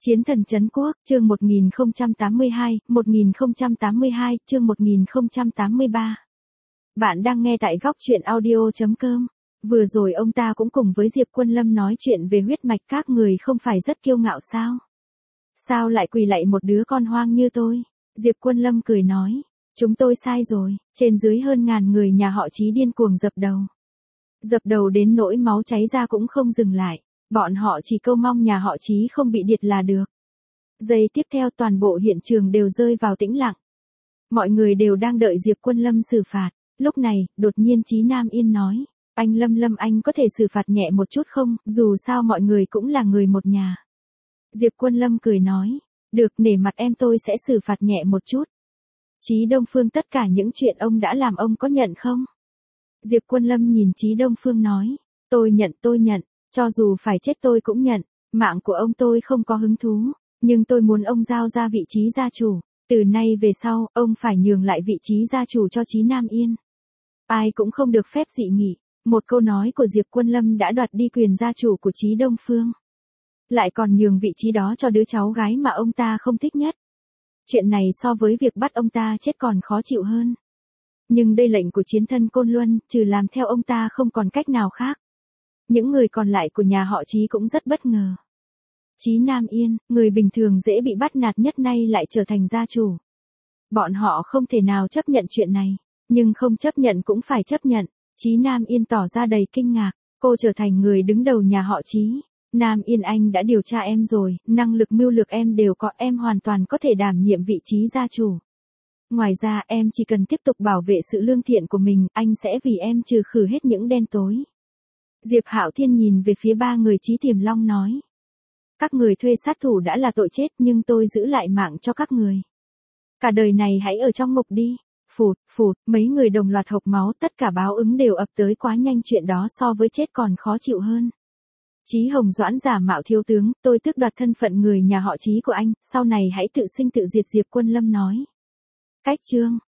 Chiến thần trấn quốc, chương 1082, 1082, chương 1083. Bạn đang nghe tại góc truyện audio.com. Vừa rồi ông ta cũng cùng với Diệp Quân Lâm nói chuyện về huyết mạch các người không phải rất kiêu ngạo sao? Sao lại quỳ lạy một đứa con hoang như tôi? Diệp Quân Lâm cười nói, chúng tôi sai rồi, trên dưới hơn ngàn người nhà họ Chí điên cuồng dập đầu. Dập đầu đến nỗi máu cháy ra cũng không dừng lại. Bọn họ chỉ cầu mong nhà họ Chí không bị điệt là được. Giây tiếp theo toàn bộ hiện trường đều rơi vào tĩnh lặng. Mọi người đều đang đợi Diệp Quân Lâm xử phạt. Lúc này, đột nhiên Chí Nam Yên nói, anh Lâm anh có thể xử phạt nhẹ một chút không, dù sao mọi người cũng là người một nhà. Diệp Quân Lâm cười nói, được, nể mặt em tôi sẽ xử phạt nhẹ một chút. Chí Đông Phương, tất cả những chuyện ông đã làm ông có nhận không? Diệp Quân Lâm nhìn Chí Đông Phương nói, tôi nhận. Cho dù phải chết tôi cũng nhận, mạng của ông tôi không có hứng thú, nhưng tôi muốn ông giao ra vị trí gia chủ, từ nay về sau, ông phải nhường lại vị trí gia chủ cho Chí Nam Yên. Ai cũng không được phép dị nghị, một câu nói của Diệp Quân Lâm đã đoạt đi quyền gia chủ của Chí Đông Phương. Lại còn nhường vị trí đó cho đứa cháu gái mà ông ta không thích nhất. Chuyện này so với việc bắt ông ta chết còn khó chịu hơn. Nhưng đây lệnh của chiến thân Côn Luân, trừ làm theo ông ta không còn cách nào khác. Những người còn lại của nhà họ Chí cũng rất bất ngờ. Chí Nam Yên, người bình thường dễ bị bắt nạt nhất nay lại trở thành gia chủ. Bọn họ không thể nào chấp nhận chuyện này, nhưng không chấp nhận cũng phải chấp nhận. Chí Nam Yên tỏ ra đầy kinh ngạc, cô trở thành người đứng đầu nhà họ Chí. Nam Yên, anh đã điều tra em rồi, năng lực mưu lược em đều có, em hoàn toàn có thể đảm nhiệm vị trí gia chủ. Ngoài ra em chỉ cần tiếp tục bảo vệ sự lương thiện của mình, anh sẽ vì em trừ khử hết những đen tối. Diệp Hạo Thiên nhìn về phía ba người Chí Tiềm Long nói. Các người thuê sát thủ đã là tội chết nhưng tôi giữ lại mạng cho các người. Cả đời này hãy ở trong ngục đi. Phụt, mấy người đồng loạt hộc máu, tất cả báo ứng đều ập tới quá nhanh, chuyện đó so với chết còn khó chịu hơn. Chí Hồng Doãn giả mạo thiếu tướng, tôi tước đoạt thân phận người nhà họ Chí của anh, sau này hãy tự sinh tự diệt, Diệp Quân Lâm nói. Cách chương